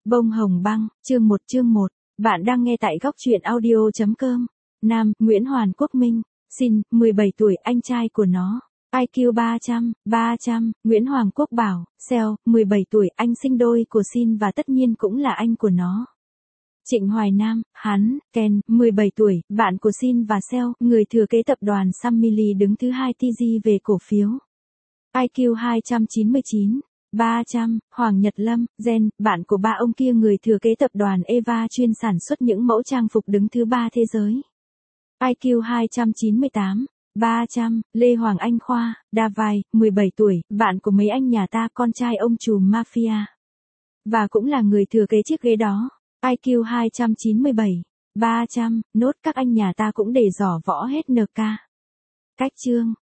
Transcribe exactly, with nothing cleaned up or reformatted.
Bông hồng băng, chương một chương một. Bạn đang nghe tại góc truyện audio.com. Nam, Nguyễn Hoàn Quốc Minh. Sin, mười bảy tuổi, anh trai của nó. i kiu ba trăm, ba trăm, Nguyễn Hoàng Quốc Bảo. Seo, mười bảy tuổi, anh sinh đôi của Sin và tất nhiên cũng là anh của nó. Trịnh Hoài Nam, hắn, Ken, mười bảy tuổi, bạn của Sin và Seo, người thừa kế tập đoàn Samily đứng thứ hai tê giê về cổ phiếu. i kiu hai trăm chín mươi chín. ba trăm, Hoàng Nhật Lâm, Gen, bạn của ba ông kia người thừa kế tập đoàn Eva chuyên sản xuất những mẫu trang phục đứng thứ ba thế giới. i kiu hai trăm chín mươi tám. ba trăm, Lê Hoàng Anh Khoa, Davai, mười bảy tuổi, bạn của mấy anh nhà ta, con trai ông trùm mafia. Và cũng là người thừa kế chiếc ghế đó. i kiu hai trăm chín mươi bảy. ba trăm, nốt các anh nhà ta cũng để giỏ võ hết en ca. Cách chương.